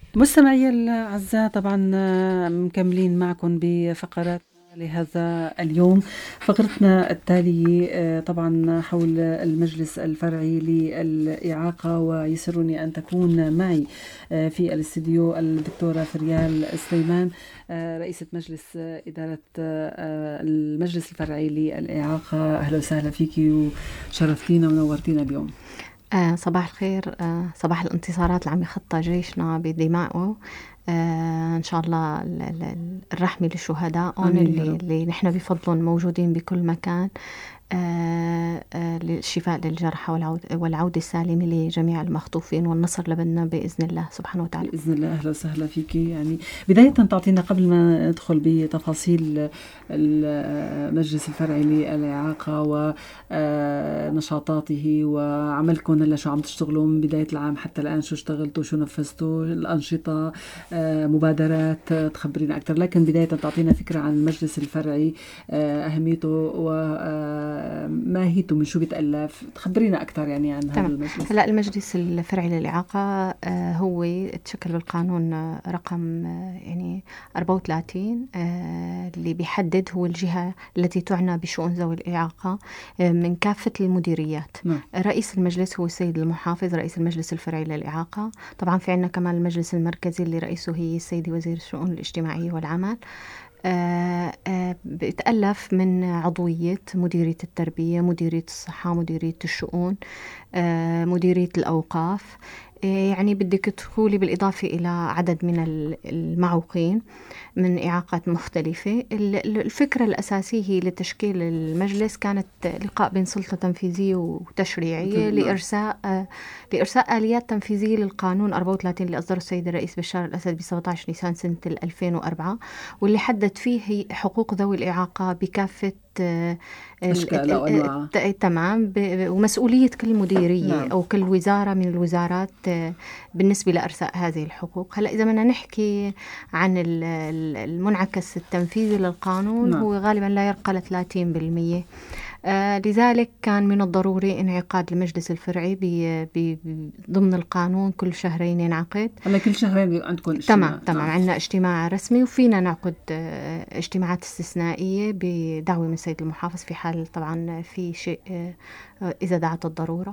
مستمعي الأعزاء، طبعا مكملين معكم بفقرات لهذا اليوم. فقرتنا التالية طبعا حول المجلس الفرعي للإعاقة، ويسرني أن تكون معي في الاستديو الدكتورة فريال سليمان، رئيسة مجلس إدارة المجلس الفرعي للإعاقة. أهلا وسهلا فيكي وشرفتينا ونورتينا اليوم. صباح الخير، صباح الانتصارات اللي عم يخطى جيشنا بدمائه. إن شاء الله الرحمة للشهداء اللي نحن بفضلهم موجودين بكل مكان، للشفاء للجرحى والعودة السالمة لجميع المخطوفين، والنصر لبننا بإذن الله سبحانه وتعالى. بإذن الله. أهلا وسهلا فيكي. يعني بداية تعطينا قبل ما ندخل بتفاصيل المجلس الفرعي للإعاقة ونشاطاته وعملكم، هلا شو عم تشتغلوا من بداية العام حتى الآن، شو اشتغلتوا، شو نفذتوا، الأنشطة، مبادرات، تخبرينا أكثر. لكن بداية تعطينا فكرة عن المجلس الفرعي، أهميته وماهيته، من شو بيتألف، تخبرينا أكثر يعني عن هذا المجلس. هلا المجلس الفرعي للإعاقة هو تشكل بالقانون رقم يعني 34 اللي بيحدد هو الجهة التي تعنى بشؤون ذوي الإعاقة من كافة المديريات. رئيس المجلس هو السيد المحافظ، رئيس المجلس الفرعي للإعاقة. طبعا في عنا كمان المجلس المركزي اللي رئيسه هي السيدة وزير الشؤون الاجتماعية والعمل. بيتألف من عضوية مديرية التربية، مديرية الصحة، مديرية الشؤون، مديرية الأوقاف. يعني بدك تدخلي بالإضافة إلى عدد من المعوقين من إعاقات مختلفة. الفكرة الأساسية هي لتشكيل المجلس كانت لقاء بين سلطة تنفيذية وتشريعية لإرساء آليات تنفيذية للقانون 34 اللي أصدره السيد الرئيس بشار الأسد ب 17 نيسان سنة 2004، واللي حدد فيه حقوق ذوي الإعاقة بكافة أشكال وأنواع. تمام، ومسؤولية كل مديرية. نعم. أو كل وزارة من الوزارات بالنسبة لإرساء هذه الحقوق. هلأ إذا بدنا نحكي عن المنعكس التنفيذي للقانون، نعم، هو غالبا لا يرقى ل 30%. لذلك كان من الضروري انعقاد المجلس الفرعي ضمن القانون كل شهرين ينعقد. هلا كل شهرين عندكم اجتماع؟ تمام. عندنا اجتماع رسمي، وفينا نعقد اجتماعات استثنائية بدعوة من السيد المحافظ في حال طبعا في شيء إذا دعت الضرورة.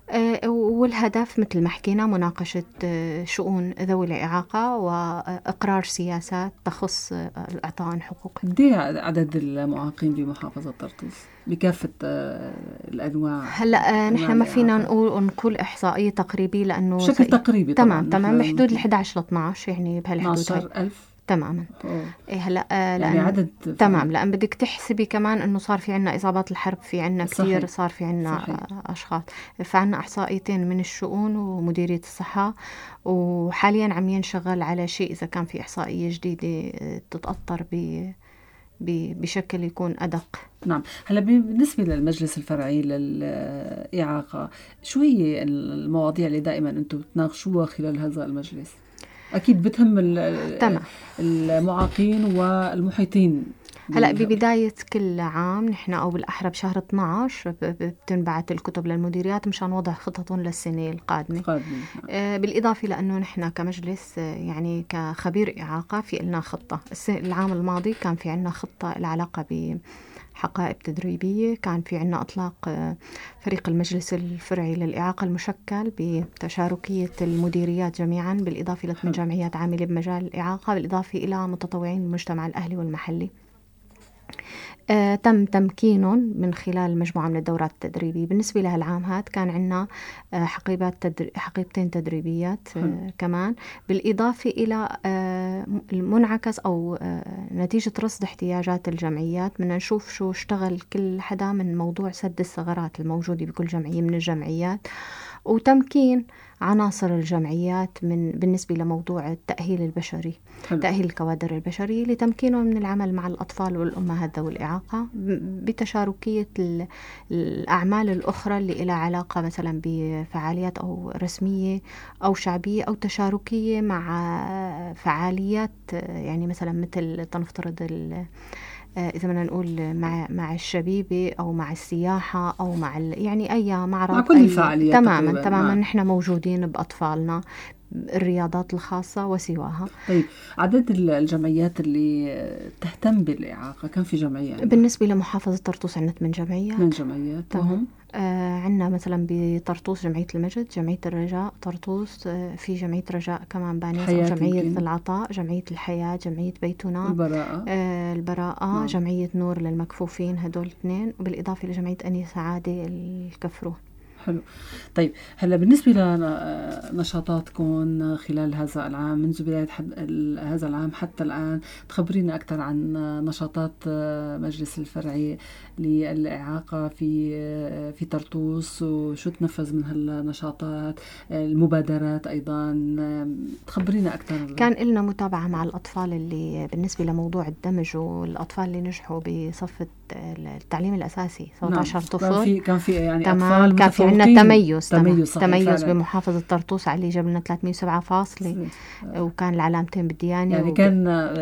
والهدف مثل ما حكينا مناقشة شؤون ذوي الإعاقة وإقرار سياسات تخص الإعطاء حقوق. قد ايه عدد المعاقين بمحافظة طرطوس بكافة الأنواع؟ هلا نحن ما فينا نقول إحصائية تقريبية لأنه بشكل تقريبي. تمام بحدود 11 ل 12 يعني بهالحدود. 12,000 تماما. هلا يعني عدد تمام. لأن بدك تحسبي كمان إنه صار في عنا إصابات الحرب، في عنا كثير، صار في عنا أشخاص. فعنا إحصائيتين من الشؤون ومديرية الصحة، وحاليا عم ينشغل على شيء إذا كان في إحصائية جديدة تتأطر بشكل يكون أدق. نعم. هلا بالنسبة للمجلس الفرعي للإعاقة، شو هي المواضيع اللي دائما أنتم بتناقشوها خلال هذا المجلس؟ أكيد بتهم المعاقين والمحيطين. هلأ ببداية كل عام نحن أو بالأحرى بشهر 12 بتنبعت الكتب للمديريات مشان وضع خططهم للسنة القادمة. بالإضافة لأنه نحن كمجلس يعني كخبير إعاقة في لنا خطة. العام الماضي كان في عنا خطة العلاقة حقائب تدريبية. كان في عنا إطلاق فريق المجلس الفرعي للإعاقة المشكل بتشاركية المديريات جميعا، بالإضافة ل8 جمعيات عاملة بمجال الإعاقة، بالإضافة إلى متطوعين المجتمع الأهلي والمحلي. تم تمكينهم من خلال مجموعة من الدورات التدريبية. بالنسبة لهالعام هاد كان عنا حقيبتين تدريبيات كمان، بالإضافة إلى المنعكس أو نتيجة رصد احتياجات الجمعيات. بدنا نشوف شو اشتغل كل حدا من موضوع سد الثغرات الموجودة بكل جمعية من الجمعيات، وتمكين عناصر الجمعيات بالنسبة لموضوع التأهيل البشري، تأهيل الكوادر البشرية لتمكينهم من العمل مع الأطفال والأمهات ذوي الإعاقة بتشاركية الأعمال الأخرى اللي لها علاقة مثلا بفعاليات أو رسمية أو شعبية أو تشاركية مع فعاليات يعني مثلا مثل تنفترض إذا بدنا نقول مع الشبيبة أو مع السياحة أو مع يعني أي معرض، مع كل الفعاليات تماما نحن موجودين بأطفالنا الرياضات الخاصة وسواها. طيب عدد الجمعيات اللي تهتم بالإعاقة كم في جمعية عندنا؟ بالنسبة لمحافظة طرطوس عندنا 8 جمعيات. 8 جمعيات وهم؟ عندنا مثلا بطرطوس جمعية المجد، جمعية الرجاء طرطوس، في جمعية رجاء كمان بانيس، جمعية العطاء، جمعية الحياة، جمعية بيتنا، البراءة، جمعية نور للمكفوفين، هدول 2، وبالإضافة لجمعية أنيس عادي الكفرون. حلو. طيب هلا بالنسبة لنشاطاتكم خلال هذا العام، منذ بداية هذا العام حتى الآن، تخبرينا أكثر عن نشاطات مجلس الفرعي للإعاقة في طرطوس، وشو تنفذ من هالنشاطات، المبادرات أيضا، تخبرينا أكثر. كان لنا متابعة مع الأطفال اللي بالنسبة لموضوع الدمج، والأطفال اللي نجحوا بصف التعليم الأساسي 17 طفل. كان في يعني أطفال كان في عندنا تميز بمحافظة طرطوس على اللي جاب لنا 307 فاصلة، وكان العلامتين بالديانة، يعني كان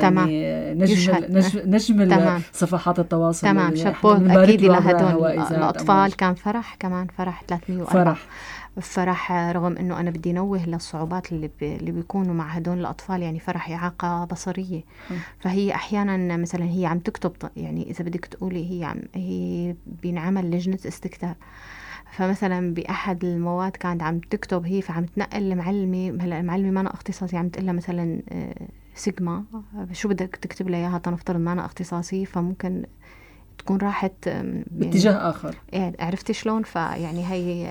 يعني نجم صفحات التواصل. تمام. شابوه أكيد لهدول الأطفال. كان فرح 304 فرح، رغم أنه أنا بدي نوه للصعوبات اللي بيكونوا مع هدول الأطفال. يعني فرح إعاقة بصرية، فهي أحيانا مثلا هي عم تكتب، يعني إذا بدك تقولي هي بينعمل لجنة استكتاب، فمثلا بأحد المواد كانت عم تكتب هي، فعم تنقل المعلمة، هلا المعلمة ما أنا اختصاصي، عم تقلها مثلا سيجما شو بدك تكتب لها إياها، تنفترض ما أنا اختصاصي، فممكن تكون راحت باتجاه آخر. يعني عرفتي شلون؟ فيعني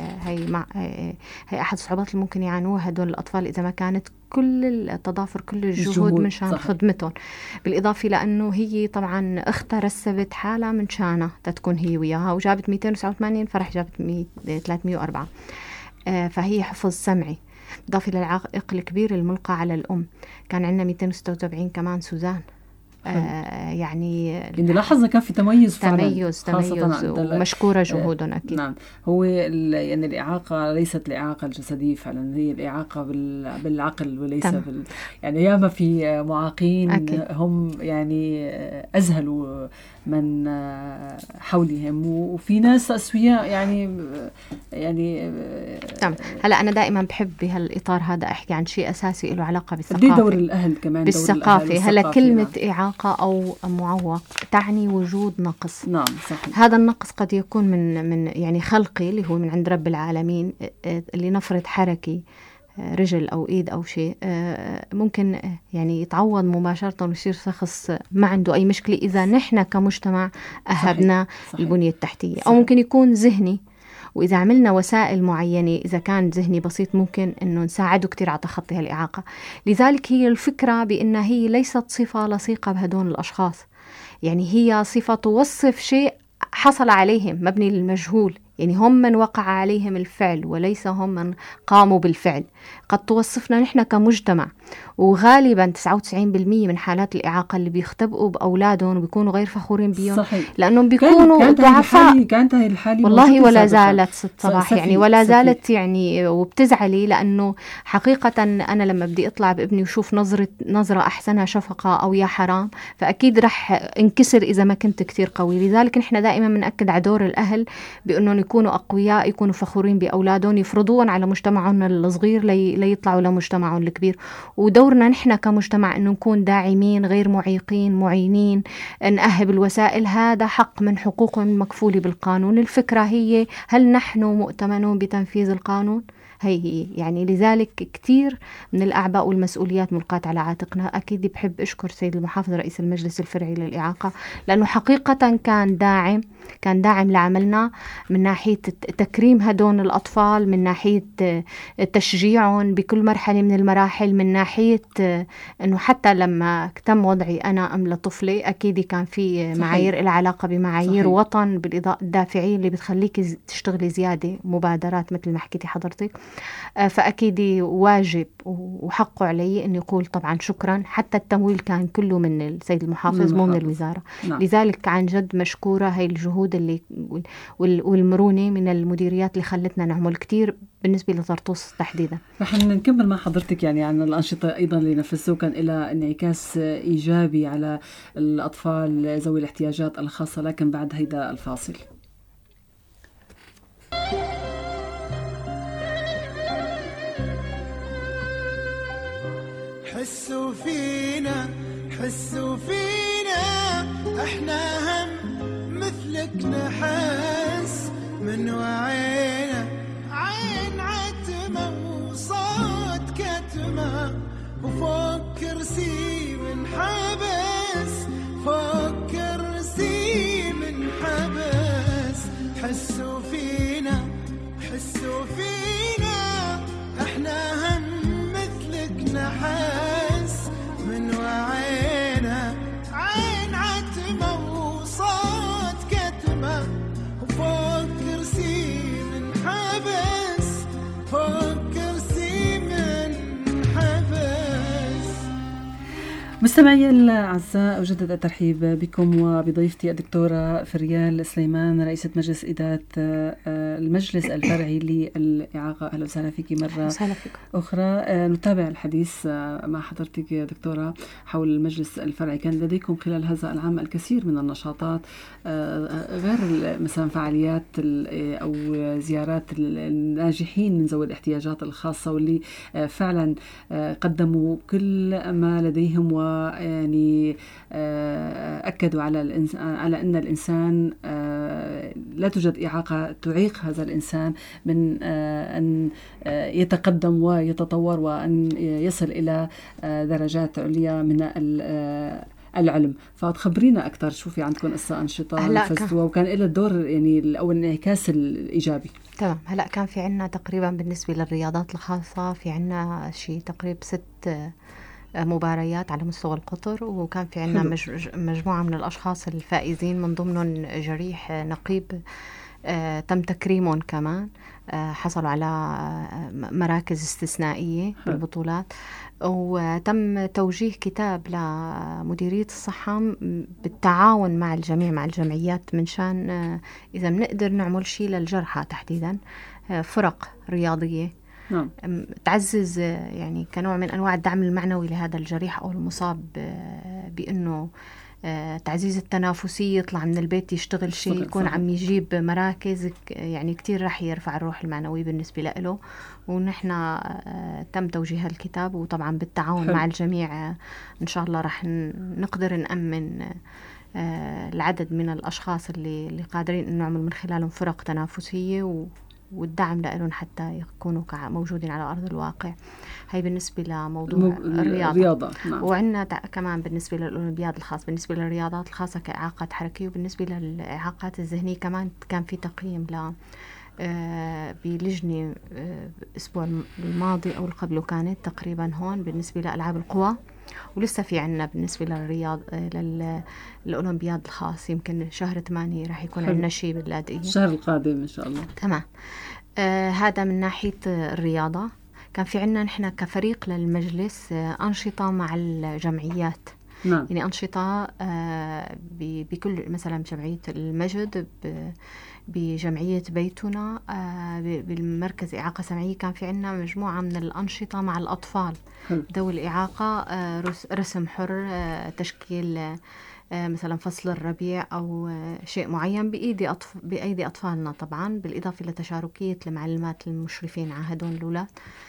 هي أحد الصعوبات اللي ممكن يعانوها هدول الأطفال إذا ما كانت كل التضافر، كل الجهود من شان خدمتهم. بالإضافة لأنه هي طبعا أختها رسبت حالها من شانها تكون هي وياها، وجابت 289، فرح جابت 304. فهي حفظ سمعي، إضافة للعائق الكبير الملقى على الأم. كان عندنا 276 كمان سوزان. يعني لاحظنا كان في تميز ومشكورة جهودهم أكيد. نعم. هو يعني الإعاقة ليست الإعاقة الجسدية فعلا، هي الإعاقة بالعقل وليس يعني ياما في معاقين أكيد. هم يعني أذهلوا من حولهم، وفي ناس أسوياء يعني تمام. هلا أنا دائما بحب بهالإطار هذا أحكي عن شيء أساسي له علاقة بالثقافة. قد دور الأهل كمان بالثقافة. هلا كلمة إعاقة أو معوق تعني وجود نقص. نعم صحيح. هذا النقص قد يكون من يعني خلقي اللي هو من عند رب العالمين، اللي نفرض حركي رجل أو إيد أو شيء، ممكن يعني يتعوض مباشرة ويصير شخص ما عنده أي مشكلة إذا نحن كمجتمع أهبنا البنية التحتية. أو ممكن يكون ذهني، وإذا عملنا وسائل معينة إذا كان ذهني بسيط ممكن أنه نساعده كتير على تخطي هالإعاقة. لذلك هي الفكرة بأنها هي ليست صفة لصيقة بهدول الأشخاص، يعني هي صفة توصف شيء حصل عليهم مبني للمجهول، يعني هم من وقع عليهم الفعل وليس هم من قاموا بالفعل. قد توصفنا نحن كمجتمع، وغالبا 99% من حالات الإعاقة اللي بيختبئوا بأولادهم وبيكونوا غير فخورين بيهم، لأنهم بيكونوا ضعفاء. كانت هاي الحالة والله ولا زالت ست صباح يعني ولا زالت يعني، وبتزعلي لأنه حقيقة أنا لما بدي أطلع بابني وشوف نظرة أحسنها شفقة أو يا حرام، فأكيد رح انكسر إذا ما كنت كتير قوي. لذلك نحن دائما بنأكد على دور الأهل بأنهم يكونوا أقوياء، يكونوا فخورين بأولادهم، يفرضون على مجتمعهم الصغير ليطلعوا لمجتمعهم الكبير. ودورنا نحن كمجتمع أنه نكون داعمين غير معيقين معينين، نأهب الوسائل، هذا حق من حقوقهم المكفولة بالقانون. الفكرة هي هل نحن مؤتمنون بتنفيذ القانون؟ هي يعني لذلك كتير من الأعباء والمسؤوليات ملقاة على عاتقنا. أكيد بحب أشكر سيد المحافظ رئيس المجلس الفرعي للإعاقة، لأنه حقيقة كان داعم لعملنا من ناحية تكريم هدول الأطفال، من ناحية تشجيعهم بكل مرحلة من المراحل، من ناحية أنه حتى لما تم وضعي أنا أم لطفلي أكيد كان في معايير العلاقة بمعايير وطن الدافعية اللي بتخليك تشتغلي زيادة، مبادرات مثل ما حكيتي حضرتك. فأكيد واجب وحقه علي أن يقول طبعا شكرا. حتى التمويل كان كله من السيد المحافظ مو من الوزارة. نعم. لذلك عن جد مشكورة هاي الجهود اللي والمرونة من المديريات اللي خلتنا نعمل كتير بالنسبة لطرطوس تحديدا. رح نكمل مع حضرتك يعني عن الأنشطة أيضا اللي نفذوها كان إلى انعكاس إيجابي على الأطفال ذوي الاحتياجات الخاصة، لكن بعد هيدا الفاصل. حسوا فينا حسوا فينا احنا هم مثلك نحس من وعينا عين عتمة وصوت كتمة وفوق كرسي منحبس فوق كرسي منحبس حسوا فينا حسوا فينا احنا هم مثلك نحس من وعينا عين عتمة وصوت كتمة وفوق كرسي منحبس فوق كرسي منحبس. مستمعي الأعزاء، أجدد الترحيب بكم وبضيفتي الدكتورة فريال سليمان، رئيسة مجلس إدارة المجلس الفرعي للإعاقة. أهلا وسهلا فيك مرة أخرى. نتابع الحديث مع حضرتك يا دكتورة حول المجلس الفرعي. كان لديكم خلال هذا العام الكثير من النشاطات، غير مثلا فعاليات أو زيارات الناجحين من ذوي الاحتياجات الخاصة واللي فعلا قدموا كل ما لديهم، ويعني أكدوا على أن الإنسان لا توجد إعاقة تعيق هذا الإنسان من أن يتقدم ويتطور وأن يصل إلى درجات عليا من العلم. فتخبرينا أكثر، شو في عندكم قصة أنشطة نفذتوها وكان إلى الدور يعني أو الانعكاس الإيجابي؟ تمام. هلأ كان في عنا تقريبا بالنسبة للرياضات الخاصة في عنا شيء تقريبا 6 مباريات على مستوى القطر، وكان في عنا مجموعة من الأشخاص الفائزين، من ضمنهم جريح نقيب تم تكريمهم كمان، حصلوا على مراكز استثنائية بالبطولات. وتم توجيه كتاب لمديرية الصحة بالتعاون مع الجميع مع الجمعيات من شان إذا بنقدر نعمل شيء للجرحى تحديدا، فرق رياضية تعزز يعني كنوع من أنواع الدعم المعنوي لهذا الجريح أو المصاب، بأنه تعزيز التنافسية، يطلع من البيت يشتغل شيء، يكون عم يجيب مراكز، يعني كتير رح يرفع الروح المعنوية بالنسبة له. ونحن تم توجيه الكتاب، وطبعا بالتعاون مع الجميع إن شاء الله رح نقدر نأمن العدد من الأشخاص اللي قادرين أن نعمل من خلالهم فرق تنافسية والدعم لهم حتى يكونوا موجودين على أرض الواقع. هاي بالنسبة لموضوع الرياضة. نعم. وعندنا كمان بالنسبة للأولمبياد الخاص، بالنسبة للرياضات الخاصة كإعاقات حركية، وبالنسبة للإعاقات الذهنية كمان كان في تقييم بلجنة الأسبوع الماضي أو قبله كانت تقريبا هون بالنسبة لألعاب القوى. ولسه في عنا بالنسبة للأولمبياد الخاص، يمكن شهر 8 راح يكون عندنا شيء باللاذقية الشهر القادم إن شاء الله. تمام. هذا من ناحية الرياضة. كان في عنا نحن كفريق للمجلس أنشطة مع الجمعيات. نعم. يعني أنشطة بكل مثلا جمعية المجد، بجمعية بيتنا، بالمركز إعاقة سمعية، كان في عنا مجموعة من الأنشطة مع الأطفال ذوي الإعاقة، رسم حر، تشكيل مثلا فصل الربيع أو شيء معين بأيدي أطفالنا، طبعا بالإضافة لتشاركية المعلمات المشرفين على هدول الأولاد.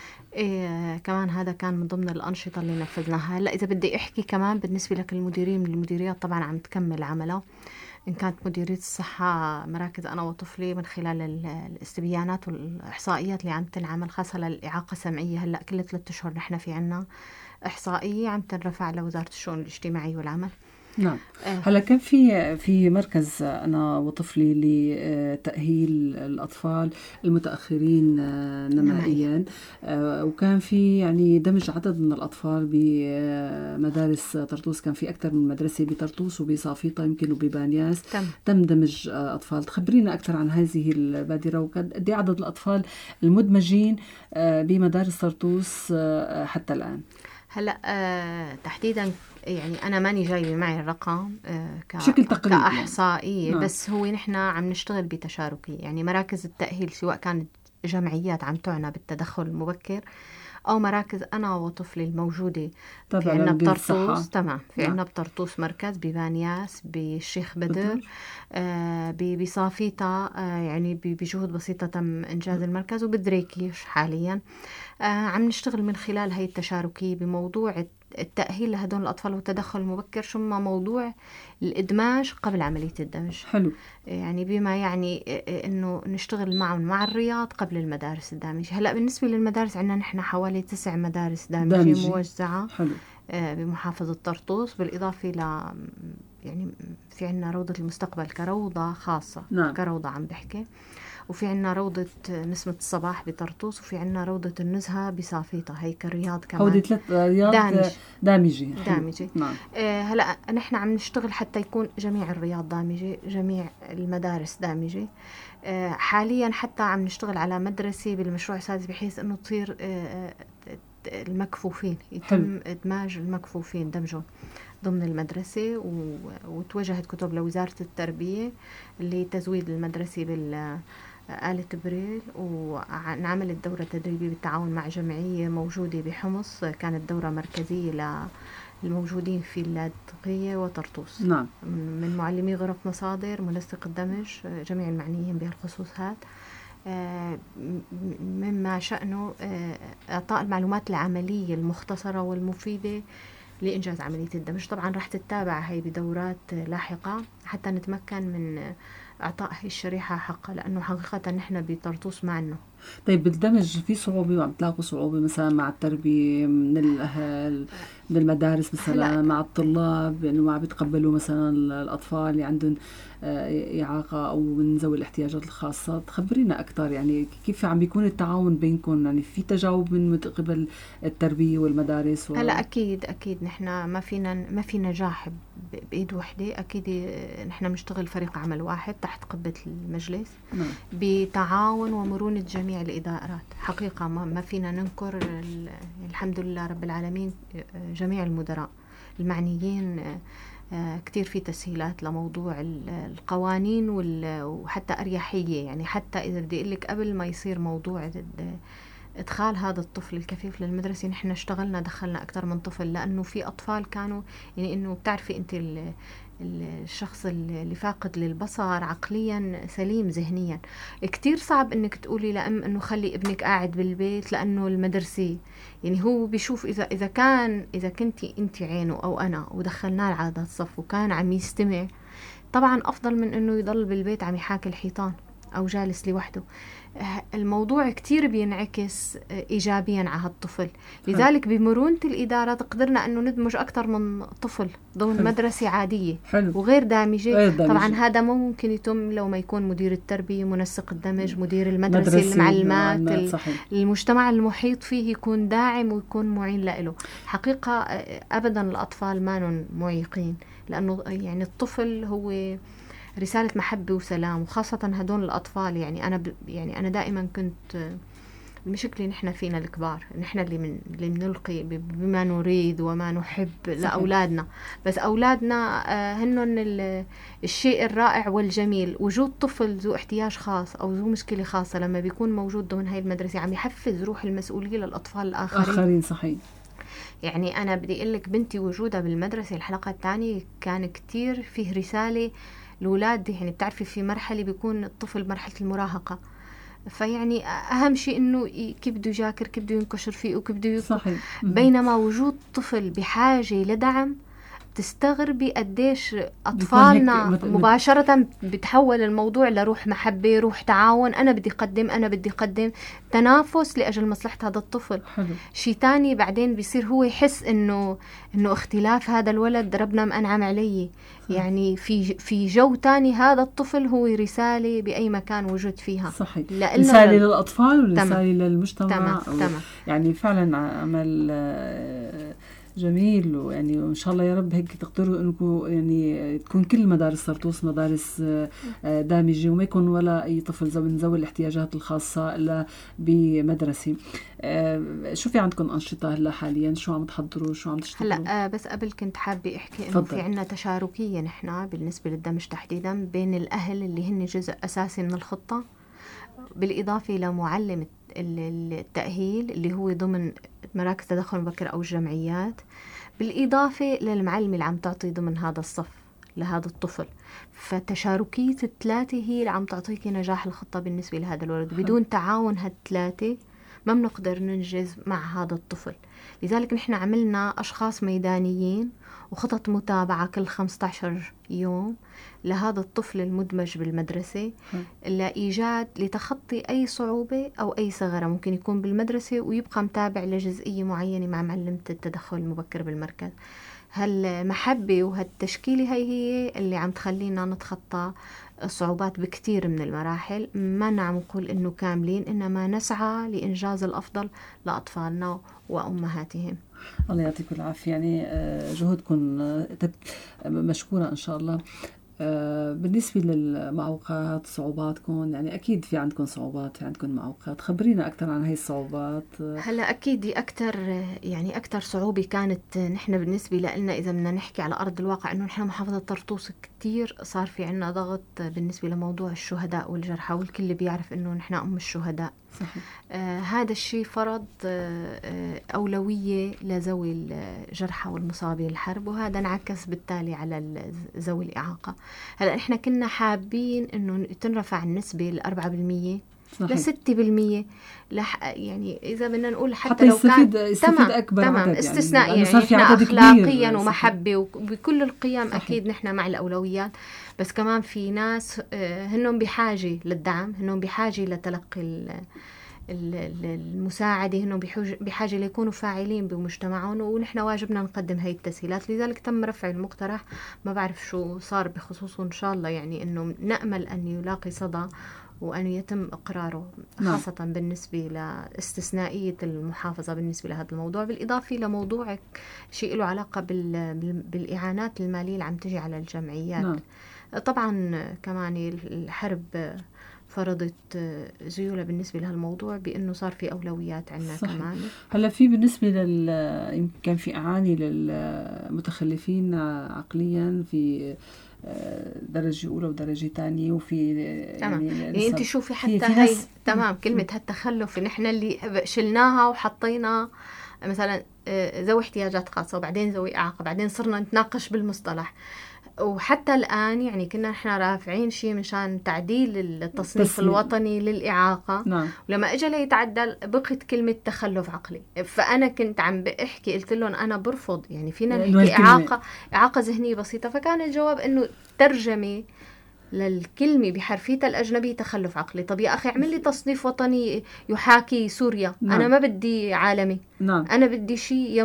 كمان هذا كان من ضمن الأنشطة اللي نفذناها. هلا إذا بدي أحكي كمان بالنسبة لك المديرين من المديريات، طبعا عم تكمل عملها، إن كانت مديرية الصحة مراكز أنا وطفلي من خلال الاستبيانات والإحصائيات اللي عم تنعمل خاصة للإعاقة السمعية. هلا كل 3 أشهر نحن في عنا إحصائية عم تنرفع لوزارة الشؤون الاجتماعية والعمل. نعم. هلا كان في مركز أنا وطفلي لتأهيل الأطفال المتأخرين نمائيا، وكان في يعني دمج عدد من الأطفال بمدارس طرطوس. كان في أكثر من مدرسة بطرطوس وبصافيطة يمكن وببانياس تم دمج أطفال. تخبرينا أكثر عن هذه البادرة، وقد إيه عدد الأطفال المدمجين بمدارس طرطوس حتى الآن؟ هلا تحديدا يعني أنا ماني جايبة معي الرقم بشكل تقريبي كأحصائية يعني. بس هو نحن عم نشتغل بتشاركي، يعني مراكز التأهيل سواء كانت جمعيات عم تعنى بالتدخل المبكر أو مراكز أنا وطفلي الموجودة في عنا بطرطوس. تمام. في عنا بطرطوس مركز، ببانياس، بالشيخ بدر، بصافيطة، يعني بجهود بسيطة تم إنجاز المركز، وبدريكيش حاليا عم نشتغل من خلال هاي التشاركية بموضوع التأهيل لهدول الأطفال والتدخل المبكر، ثم موضوع الإدماج قبل عملية الدمج. حلو. يعني بما يعني إنه نشتغل معهم مع الرياض قبل المدارس الدامجة. هلأ بالنسبة للمدارس عندنا نحن حوالي 9 مدارس دامجة موزعة. حلو. بمحافظة طرطوس، بالإضافة ل يعني في عنا روضة المستقبل كروضة خاصة. نعم. كروضة عم بحكي. وفي عنا روضة نسمة الصباح بطرطوس، وفي عنا روضة النزهة بصافيطة، هي كالرياض كمان. هودي 3 رياض دامجة. نعم. هلأ نحن عم نشتغل حتى يكون جميع الرياض دامجة، جميع المدارس دامجة. حاليا حتى عم نشتغل على مدرسة بالمشروع السادس بحيث أنه تصير المكفوفين، يتم إدماج المكفوفين دمجهم ضمن المدرسة. وتوجهت كتب لوزارة التربية لتزويد المدرسة بالآلة بريل، ونعملت دورة تدريبية بالتعاون مع جمعية موجودة بحمص، كانت دورة مركزية للموجودين في اللاذقية وطرطوس. نعم. من معلمي غرف مصادر، منسق الدمج، جميع المعنيين بهالخصوص هذا، مما شأنه إعطاء المعلومات العملية المختصرة والمفيدة لإنجاز عملية الدمج. طبعا رح تتابع هي بدورات لاحقة حتى نتمكن من إعطاء هي الشريحة حقها، لأنه حقيقة نحن بطرطوس ما عنا. طيب بالدمج في صعوبة، وعم تلاقوا صعوبة مثلا مع التربية من الأهل، من المدارس مثلا مع الطلاب، إنه ما بيتقبلوا مثلا الأطفال اللي عندهم إعاقة أو من ذوي الاحتياجات الخاصة؟ تخبرينا أكثر يعني كيف عم بيكون التعاون بينكم، يعني في تجاوب من قبل التربية والمدارس هلا أكيد نحن ما في نجاح بإيد وحدة. أكيد نحن بنشتغل فريق عمل واحد تحت قبة المجلس. نعم. بتعاون ومرونة جميع الإدارات. حقيقة ما فينا ننكر، الحمد لله رب العالمين، جميع المدراء المعنيين كتير في تسهيلات لموضوع القوانين وحتى أريحية. يعني حتى إذا بدي أقولك قبل ما يصير موضوع إدخال هذا الطفل الكفيف للمدرسة، نحن اشتغلنا دخلنا أكثر من طفل، لأنه في أطفال كانوا يعني إنه بتعرفي أنت الشخص اللي فاقد للبصر عقليا سليم ذهنيا، كتير صعب انك تقولي لأم انه خلي ابنك قاعد بالبيت لانه المدرسة. يعني هو بيشوف اذا كنتي انت عينه او انا ودخلناه على هذا الصف وكان عم يستمع، طبعا افضل من انه يضل بالبيت عم يحاكي الحيطان او جالس لوحده. الموضوع كتير بينعكس إيجابيا على هالطفل. لذلك بمرونة الإدارات قدرنا أنه ندمج أكثر من طفل ضمن مدرسة عادية. حلو. وغير دامجة. طبعا هذا ما ممكن يتم لو ما يكون مدير التربية، منسق الدمج، مدير المدرسة، المعلمات، المجتمع المحيط فيه يكون داعم ويكون معين له. حقيقة أبدا الأطفال ما معيقين، لأنه يعني الطفل هو رسالة محبة وسلام، وخاصة هدول الأطفال. يعني أنا دائما كنت مشكلة نحن فينا الكبار، نحن اللي بنلقي بما نريد وما نحب لأولادنا، بس أولادنا هنن الشيء الرائع والجميل. وجود طفل ذو احتياج خاص أو ذو مشكلة خاصة لما بيكون موجود ضمن هاي المدرسة عم يحفز روح المسؤولية للأطفال الآخرين. صحيح. يعني أنا بدي أقول لك بنتي وجودها بالمدرسة الحلقة الثانية كان كتير فيه رسالة الأولاد. يعني بتعرفي في مرحلة بيكون الطفل مرحلة المراهقة، فيعني أهم شيء إنه كيف بده يذاكر، كيف بده ينكشر فيه، وكيف بده صحيح. بينما وجود طفل بحاجة لدعم، تستغربي قديش أطفالنا مباشرة بتحول الموضوع لروح محبة، روح تعاون. أنا بدي أقدم تنافس لأجل مصلحة هذا الطفل. شيء تاني بعدين بيصير هو يحس إنه اختلاف هذا الولد ربنا مأنعم عليه. يعني في جو تاني هذا الطفل هو رسالة بأي مكان وجود فيها. صحيح. رسالة للأطفال ورسالة للمجتمع. تمام. يعني فعلا عمل جميل، ويعني وإن شاء الله يا رب هيك تقدروا إنكم يعني تكون كل المدارس طرطوس مدارس دامجة، وما يكون ولا أي طفل من ذوي الاحتياجات الخاصة إلا بمدرسة. شو في عندكم أنشطة هلا حاليا؟ شو عم تحضروا؟ شو عم تشتغلوا؟ هلا بس قبل كنت حابة أحكي إنه في عنا تشاركية نحن بالنسبة للدمج تحديدا بين الأهل اللي هن جزء أساسي من الخطة، بالإضافة لمعلم التأهيل اللي هو ضمن مراكز تدخل مبكر أو الجمعيات، بالإضافة للمعلم اللي عم تعطي ضمن هذا الصف لهذا الطفل. فتشاركية الثلاثة هي اللي عم تعطيكي نجاح الخطة بالنسبة لهذا الولد. بدون تعاون هالثلاثة ما بنقدر ننجز مع هذا الطفل. لذلك نحن عملنا أشخاص ميدانيين وخطط متابعة كل 15 يوم لهذا الطفل المدمج بالمدرسة لتخطي أي صعوبة أو أي ثغرة ممكن يكون بالمدرسة، ويبقى متابع لجزئية معينة مع معلمة التدخل المبكر بالمركز. هالمحبة وهالتشكيلة هي اللي عم تخلينا نتخطى الصعوبات بكتير من المراحل. ما نعم نقول إنه كاملين، إنما نسعى لإنجاز الأفضل لأطفالنا وأمهاتهم. الله يعطيكم العافية، يعني جهودكم مشكورة إن شاء الله. بالنسبة للمعوقات صعوباتكم، يعني أكيد في عندكم صعوبات، في عندكم معوقات، خبرينا أكثر عن هاي الصعوبات. هلا أكيد دي أكثر صعوبة كانت نحن بالنسبة لنا، إذا بدنا نحكي على أرض الواقع، إنه نحن محافظة طرطوس كتير صار في عنا ضغط بالنسبة لموضوع الشهداء والجرحى، والكل بيعرف إنه نحن أم الشهداء. صحيح. هذا الشيء فرض أولوية لذوي الجرحى والمصابين الحرب، وهذا انعكس بالتالي على ذوي الإعاقة. هلا إحنا كنا حابين إنه تنرفع النسبة ل4% ل6%، يعني إذا بدنا نقول حتى لو كان تمام أكبر عدد، استثناء يعني إحنا أخلاقيا ومحبة وبكل القيم. صحيح. أكيد نحن مع الأولويات، بس كمان في ناس هنهم بحاجة للدعم، هنهم بحاجة لتلقي المساعدة، هنهم بحاجة ليكونوا فاعلين بمجتمعهم، ونحن واجبنا نقدم هاي التسهيلات. لذلك تم رفع المقترح، ما بعرف شو صار بخصوصه، إن شاء الله يعني إنه نأمل أن يلاقي صدى وأن يتم إقراره، خاصة بالنسبة لاستثنائية المحافظة بالنسبة لهذا الموضوع، بالإضافة لموضوع شيء له علاقة بالإعانات المالية اللي عم تجي على الجمعيات. طبعا كمان الحرب فرضت زيولة بالنسبة لهالموضوع، بأنه صار في أولويات عنا. صحيح. كمان هلا في بالنسبة يمكن في أعاني للمتخلفين عقليا في درجة أولى ودرجة تانية، وفي يعني أنت شوفي حتى هاي تمام كلمة هالتخلف نحن اللي شلناها وحطينا مثلا ذوي احتياجات خاصة، وبعدين ذوي إعاقة، بعدين صرنا نتناقش بالمصطلح. وحتى الآن يعني كنا نحن رافعين شيء مشان تعديل التصنيف الوطني للإعاقة. نعم. ولما اجى ليتعدل بقت كلمة تخلف عقلي، فأنا كنت عم بحكي قلت لهم أنا برفض، يعني فينا نحكي إعاقة ذهنية بسيطة. فكان الجواب إنه ترجمة للكلمة بحرفيتها الأجنبية تخلف عقلي. طب يا أخي اعمل لي تصنيف وطني يحاكي سوريا. نعم. أنا ما بدي عالمي. نعم. أنا بدي شيء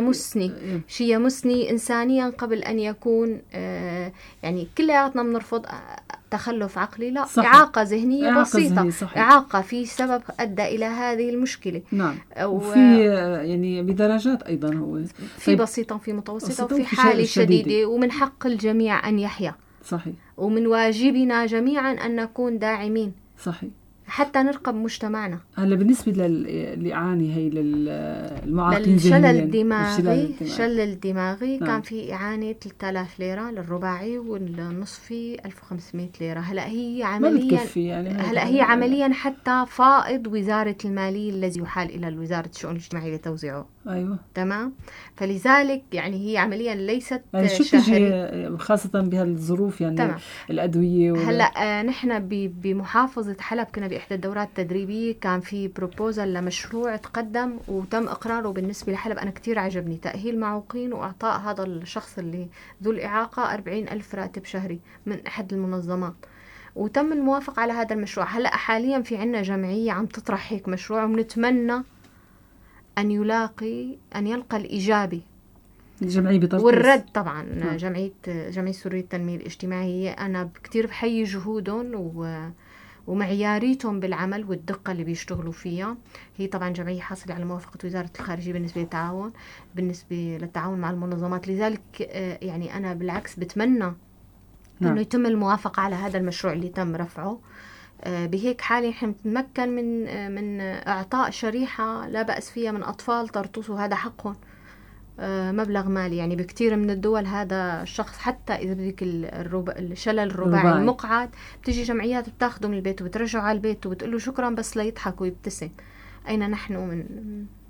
يمسني إنسانيا قبل أن يكون يعني كلياتنا بنرفض تخلف عقلي، لا. صحيح. إعاقة ذهنية بسيطة. إعاقة في سبب أدى إلى هذه المشكلة. نعم. وفي يعني بدرجات أيضا، هو في بسيطة وفي متوسطة وفي حالة شديدة، ومن حق الجميع أن يحيا. صحيح. ومن واجبنا جميعا أن نكون داعمين. صحيح. حتى نرقب مجتمعنا. هلا بالنسبة للإعانة هي للمعاقين الشلل الدماغي. نعم. كان في إعانة 3000 ليرة للرباعي، والنصفي 1500 ليرة. هلا هي عمليا حتى فائض وزارة المالية الذي يحال إلى وزارة الشؤون الاجتماعية لتوزيعه. أيوة. تمام. فلذلك يعني هي عمليا ليست يعني شو بتجي خاصة بهالظروف، يعني تمام. الأدوية هلا نحن بمحافظة حلب كنا بإحدى الدورات التدريبية كان في بروبوزل لمشروع تقدم وتم إقراره بالنسبة لحلب. أنا كتير عجبني تأهيل معوقين وإعطاء هذا الشخص اللي ذو الإعاقة 40,000 راتب شهري من أحد المنظمات، وتم الموافقة على هذا المشروع. هلا حاليا في عنا جمعية عم تطرح هيك مشروع، ونتمنى أن يلقى الإيجابي الجمعية بطرطوس والرد. طبعا جمعية سورية التنمية الاجتماعية أنا كتير بحيي جهودهم ومعياريتهم بالعمل والدقة اللي بيشتغلوا فيها. هي طبعا جمعية حاصلة على موافقة وزارة الخارجية بالنسبة للتعاون مع المنظمات. لذلك يعني أنا بالعكس بتمنى أنه يتم الموافقة على هذا المشروع اللي تم رفعه. بهيك حالة نحن نتمكن من إعطاء شريحة لا بأس فيها من أطفال طرطوس، وهذا حقهم، مبلغ مالي. يعني بكتير من الدول هذا الشخص حتى إذا بدك الشلل الرباعي المقعد بتيجي جمعيات بتاخده من البيت وبترجعه على البيت وبتقول له شكرا بس ليضحك ويبتسم. أين نحن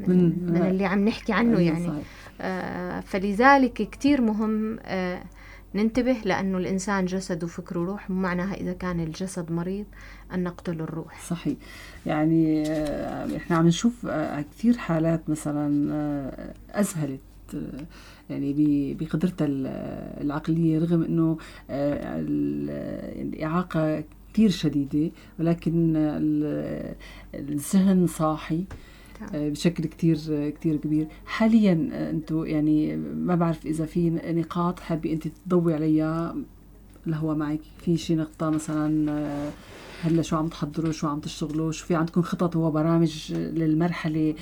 من اللي عم نحكي عنه يعني. فلذلك كتير مهم ننتبه، لأنه الإنسان جسد وفكر وروح، معناها إذا كان الجسد مريض أن نقتل الروح. صحيح. يعني إحنا عم نشوف كثير حالات مثلا أذهلت يعني بقدرتها العقلية، رغم أنه الإعاقة كتير شديدة، ولكن الذهن صاحي بشكل كتير كبير. حاليا أنتوا يعني ما بعرف إذا في نقاط حابة أنت تضوي عليها الهوا معك، في شي نقطة مثلا هلا شو عم تحضروا، شو عم تشتغلوا، شو في عندكم خطط وبرامج للمرحلة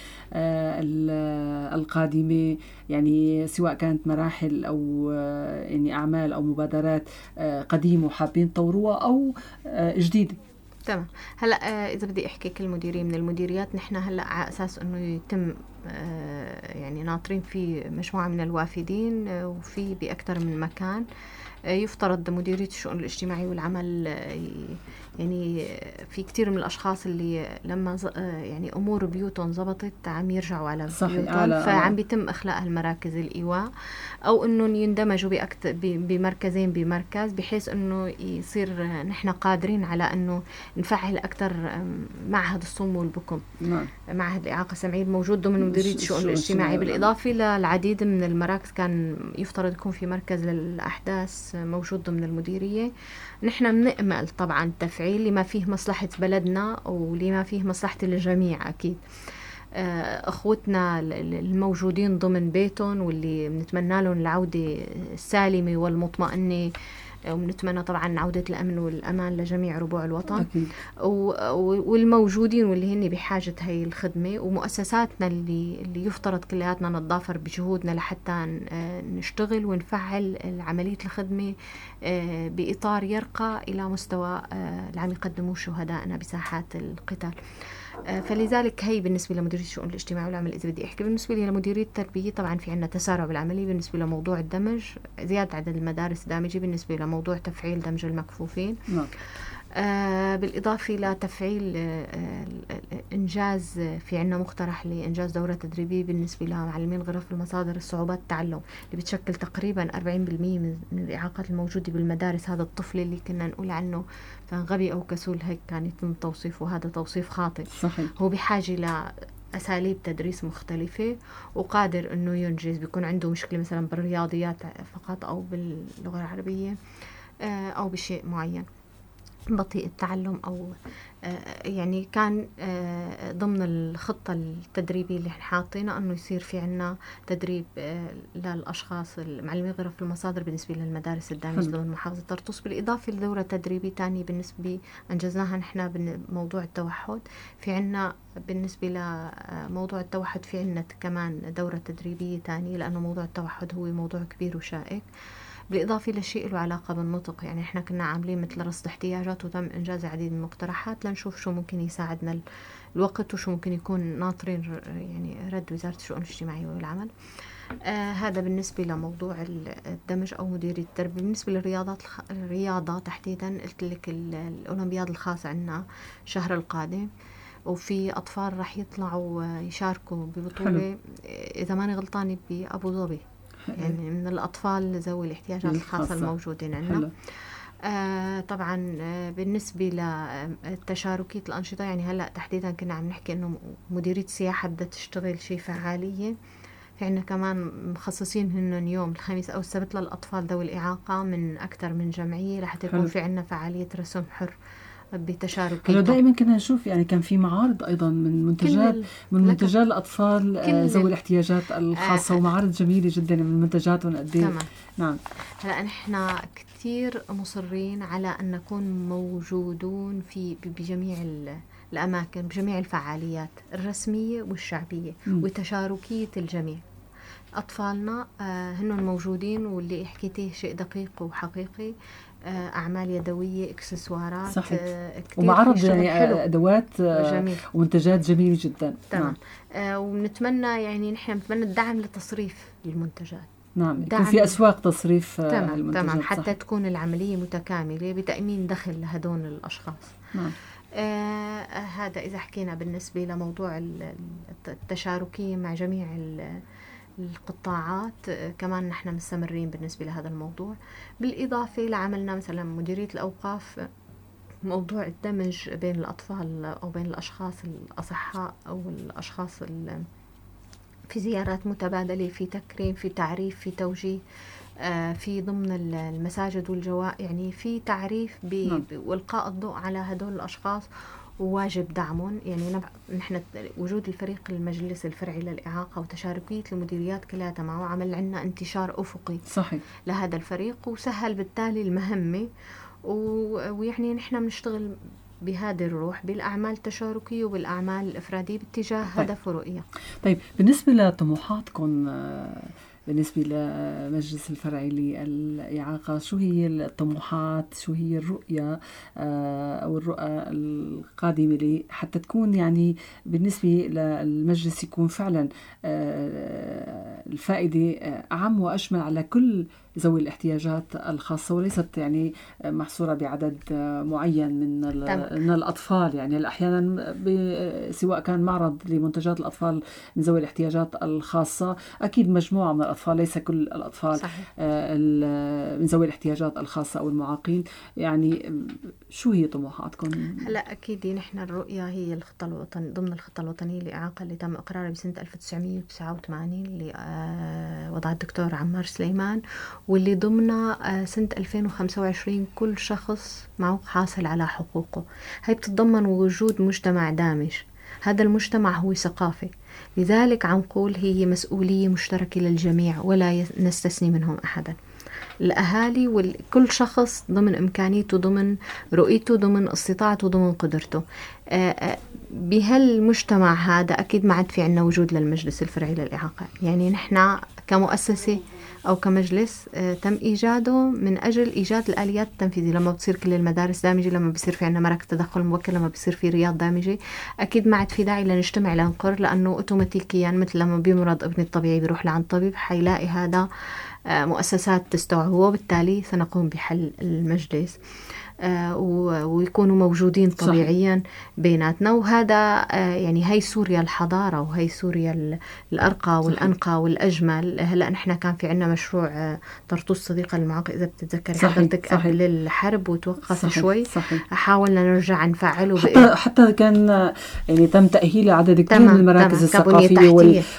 القادمة، يعني سواء كانت مراحل أو يعني أعمال أو مبادرات قديمة وحابين تطوروها أو جديدة؟ تمام. هلا إذا بدي أحكي كل مديرية من المديريات، نحن هلا على أساس إنه يتم يعني ناطرين في مجموعة من الوافدين وفي بأكثر من مكان. يفترض مديرية الشؤون الاجتماعية والعمل يعني في كتير من الأشخاص اللي لما يعني أمور بيوتهم زبطت عم يرجعوا على بيوتهم، فعم بيتم إخلاء المراكز الإيواء، أو إنه يندمجوا بمركزين بمركز، بحيث إنه يصير نحن قادرين على إنه نفعل أكثر معهد الصم والبكم، معهد الإعاقة السمعية الموجود ضمن مديرية الشؤون الاجتماعية، بالإضافة للعديد من المراكز كان يفترض يكون في مركز للأحداث موجود ضمن المديرية. نحن بنأمل طبعا تفعيل لما فيه مصلحة بلدنا ولما فيه مصلحة الجميع أكيد. أخوتنا الموجودين ضمن بيتهم واللي بنتمنى لهم العودة السالمة والمطمئنة، ونتمنى طبعا عودة الأمن والأمان لجميع ربوع الوطن أكيد. والموجودين واللي هن بحاجة هاي الخدمة، ومؤسساتنا اللي يفترض كلياتنا نتضافر بجهودنا لحتى نشتغل ونفعل عملية الخدمة بإطار يرقى إلى مستوى اللي عم يقدموه شهدائنا بساحات القتال. فلذلك هي بالنسبة لمديرية الشؤون الاجتماعية والعمل. إذا بدي أحكي بالنسبة لمديرية التربية، طبعا في عنا تسارع بالعملية بالنسبة لموضوع الدمج، زيادة عدد المدارس دامجة بالنسبة لموضوع تفعيل دمج المكفوفين. بالإضافة إلى تفعيل إنجاز، في عنا مقترح لإنجاز دورة تدريبية بالنسبة لمعلمين غرف المصادر الصعوبات التعلم، اللي بتشكل تقريبا 40% من الإعاقات الموجودة بالمدارس. هذا الطفل اللي كنا نقول عنه كان غبي أو كسول، هيك كان يتم توصيفه، هذا توصيف خاطئ. صحيح. هو بحاجة لأساليب تدريس مختلفة وقادر أنه ينجز. بيكون عنده مشكلة مثلا بالرياضيات فقط أو باللغة العربية أو بشيء معين، بطيء التعلم، أو يعني كان ضمن الخطة التدريبية اللي حاطينها أنه يصير في عنا تدريب للأشخاص المعلمين غرف المصادر بالنسبة للمدارس الدامجة ضمن محافظة طرطوس، بالإضافة لدورة تدريبية تانية بالنسبة أنجزناها نحن بموضوع التوحد. في عنا بالنسبة لموضوع التوحد في عنا كمان دورة تدريبية تانية، لأنه موضوع التوحد هو موضوع كبير وشائك، بالإضافة للشيء له علاقة بالنطق. يعني إحنا كنا عاملين مثل رصد احتياجات وتم إنجاز العديد من المقترحات لنشوف شو ممكن يساعدنا الوقت وشو ممكن يكون ناطرين يعني رد وزارة الشؤون الاجتماعية والعمل. هذا بالنسبة لموضوع الدمج أو مديرية التربية. بالنسبة للرياضات الرياضة تحديدا، قلت لك الأولمبياد الخاص عندنا الشهر القادم، وفي أطفال رح يطلعوا يشاركوا ببطولة إذا ماني غلطانة بأبو ظبي، يعني من الأطفال ذوي الاحتياجات الخاصة الموجودين عندنا. طبعا بالنسبة للتشاركية الأنشطة، يعني هلأ تحديدا كنا عم نحكي إنه مديرية السياحة بدها تشتغل شيء فعالية. في عنا كمان مخصصين هن يوم الخميس أو السبت للأطفال ذوي الإعاقة من أكثر من جمعية، لحتى يكون في عنا فعالية رسم حر بتشاركية. دائما كنا نشوف يعني كان في معارض أيضا من منتجات الأطفال ذوي الاحتياجات الخاصة، ومعارض جميلة جدا من منتجاتهم قديم. نعم. هلا نحن كثير مصرين على أن نكون موجودون في بجميع الأماكن، بجميع الفعاليات الرسمية والشعبية وتشاركية الجميع. أطفالنا هن موجودين، واللي حكيتيه شيء دقيق وحقيقي، أعمال يدوية، إكسسوارات، ومعرض يعني أدوات ومنتجات جميلة جدا. تمام. ونتمنى يعني نحن نتمنى الدعم لتصريف المنتجات. نعم، يكون في أسواق تصريف المنتجات. تمام. حتى تكون العملية متكاملة بتأمين دخل لهدول الأشخاص. نعم. هذا إذا حكينا بالنسبة لموضوع التشاركية مع جميع القطاعات كمان نحن مستمرين بالنسبة لهذا الموضوع. بالإضافة لعملنا مثلا مديرية الأوقاف موضوع الدمج بين الأطفال أو بين الأشخاص الأصحاء أو الأشخاص في زيارات متبادلة، في تكريم، في تعريف، في توجيه، في ضمن المساجد والجوائر، يعني في تعريف وإلقاء الضوء على هدول الأشخاص وواجب دعمهم. يعني نحن وجود الفريق المجلس الفرعي للإعاقة وتشاركية المديريات كلها معه عمل عنا انتشار أفقي صحيح لهذا الفريق، وسهل بالتالي المهمة. ويعني نحن بنشتغل بهذه الروح بالأعمال التشاركية وبالأعمال الإفرادية باتجاه هدف ورؤية. طيب بالنسبة لطموحاتكم بالنسبة لمجلس الفرعي للإعاقة، شو هي الطموحات، شو هي الرؤية أو الرؤى القادمة لي حتى تكون يعني بالنسبة للمجلس يكون فعلا الفائدة أعم وأشمل على كل ذوي الاحتياجات الخاصة، وليست يعني محصورة بعدد معين من الأطفال. يعني أحيانا سواء كان معرض لمنتجات الأطفال من ذوي الاحتياجات الخاصة، أكيد مجموعة من الأطفال، ليس كل الأطفال من ذوي الاحتياجات الخاصة أو المعاقين. يعني شو هي طموحاتكم؟ هلا أكيد نحن الرؤية هي الخطة الوطنية ضمن الخطة الوطنية للإعاقة اللي تم إقرارها بسنة 1989 اللي وضع الدكتور عمار سليمان، واللي ضمنها سنة 2025 كل شخص معوق حاصل على حقوقه. هي بتتضمن وجود مجتمع دامج. هذا المجتمع هو ثقافي، لذلك عم نقول هي مسؤولية مشتركة للجميع ولا نستثني منهم أحدا. الأهالي وكل شخص ضمن إمكانيته، ضمن رؤيته، ضمن استطاعته، ضمن قدرته. بهالمجتمع هذا أكيد ما عاد في عنا وجود للمجلس الفرعي للإعاقة. يعني نحن كمؤسسة أو كمجلس تم إيجاده من أجل إيجاد الآليات التنفيذية. لما بتصير كل المدارس دامجة، لما بيصير في عنا مراكز تدخل مبكر، لما بيصير في رياض دامجة، أكيد ما عاد في داعي لنجتمع لنقر، لأنه أوتوماتيكيا مثل لما بيمرض ابن الطبيعي بيروح لعند طبيب، حيلاقي هذا مؤسسات تستوعبه، وبالتالي سنقوم بحل المجلس ويكونوا موجودين طبيعيا صحيح. بيناتنا. وهذا يعني هي سوريا الحضارة، وهي سوريا الأرقى والأنقى والأجمل. هلأ نحن كان في عنا مشروع طرطوس صديقة للمعاق إذا بتتذكري حضرتك قبل الحرب وتوقف صحيح. شوي صحيح. حاولنا نرجع نفعله حتى كان يعني تم تأهيل عدد كبير من المراكز الثقافية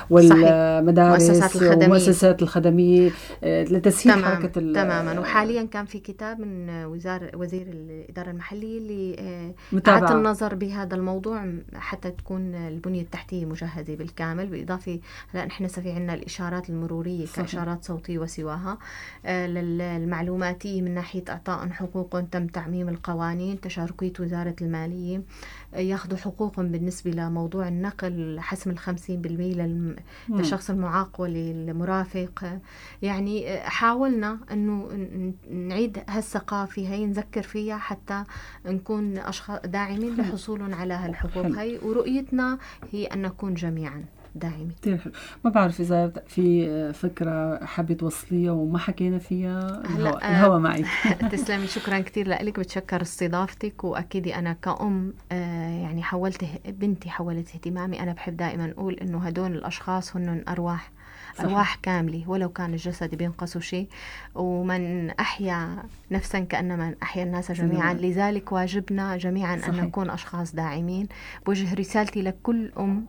والمدارس والمؤسسات الخدمية لتسهيل حركة تماما. وحاليا كان في كتاب من وزير الإدارة المحلية اللي متابعة. أعاد النظر بهذا الموضوع حتى تكون البنية التحتية مجهزة بالكامل. بالإضافة هلا نحن في عنا الإشارات المرورية كإشارات صوتية وسواها للمعلوماتية من ناحية إعطاء حقوق. تم تعميم القوانين، تشاركية وزارة المالية ياخذوا حقوقهم بالنسبة لموضوع النقل، حسم 50% للشخص المعاق وللمرافق. يعني حاولنا أنه نعيد هالثقافة هي، نذكر فيها حتى نكون أشخاص داعمين لحصولهم على هالحقوق هي. ورؤيتنا هي أن نكون جميعا داعمين. ما بعرف إذا في فكرة حابة توصليها وما حكينا فيها. الهوا معي. تسلمي، شكرا كتير لك، بتشكر استضافتك. وأكيد أنا كأم يعني بنتي حولت اهتمامي. أنا بحب دائما أقول إنه هدول الأشخاص هن أرواح كاملة، ولو كان الجسد بينقصوا شيء. ومن أحيا نفسا كأنما أحيا الناس جميعا. لذلك واجبنا جميعا صحيح. أن نكون أشخاص داعمين. بوجه رسالتي لكل أم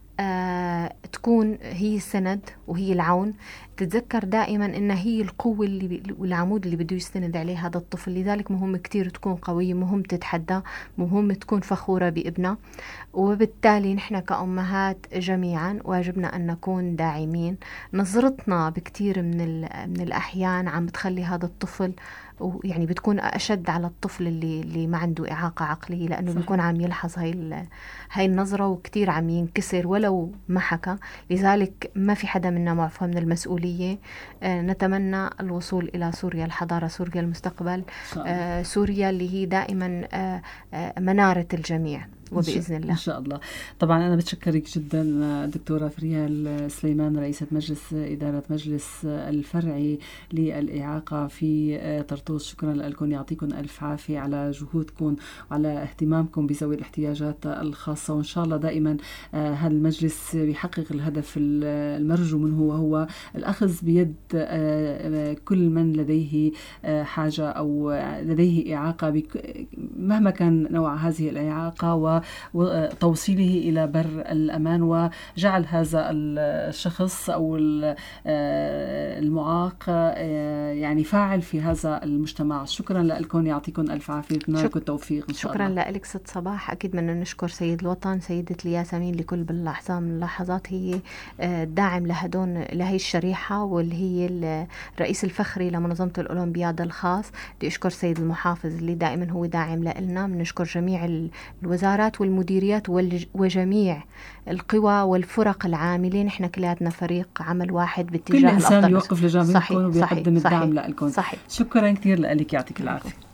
تكون هي السند وهي العون. تتذكر دائما إن هي القوة والعمود اللي بده يستند عليه هذا الطفل. لذلك مهم كتير تكون قوية، مهم تتحدى، مهم تكون فخورة بابنها. وبالتالي نحن كأمهات جميعا واجبنا أن نكون داعمين. نظرتنا بكتير من الأحيان عم تخلي هذا الطفل، ويعني بتكون أشد على الطفل اللي ما عنده إعاقة عقلية، لأنه بيكون عم يلحظ هاي النظرة، وكتير عم ينكسر ولو ما حكى. لذلك ما في حدا منا معفى من المسؤولية. نتمنى الوصول إلى سوريا الحضارة، سوريا المستقبل، سوريا اللي هي دائما منارة الجميع. وبإذن الله إن شاء الله. طبعا أنا بتشكرك جدا دكتورة فريال سليمان، رئيسة مجلس إدارة مجلس الفرعي للإعاقة في طرطوس. شكرا لكم، يعطيكم ألف عافية على جهودكم وعلى اهتمامكم بذوي الاحتياجات الخاصة، وإن شاء الله دائما هذا المجلس بيحقق الهدف المرجو منه، وهو الأخذ بيد كل من لديه حاجة أو لديه إعاقة مهما كان نوع هذه الإعاقة، وتوصيله إلى بر الأمان، وجعل هذا الشخص أو المعاق يعني فاعل في هذا المجتمع. شكرا لكم، يعطيكم ألف عافية، نتمنى لكم التوفيق إن شاء الله. شكرا لك ست صباح. أكيد بدنا نشكر سيد الوطن سيدة الياسمين لكل باللحظة من اللحظات هي داعم لهي الشريحة، واللي هي الرئيس الفخري لمنظمة الأولمبياد الخاص. بدي أشكر سيد المحافظ اللي دائما هو داعم لنا. بنشكر جميع الوزارات والمديريات وجميع القوى والفرق العاملين. احنا كلاتنا فريق عمل واحد باتجاه كل إنسان الأفضل. يوقف لجانبكم وبيقدم الدعم لكم. صحيح. شكرا كثير لك، يعطيك العافية.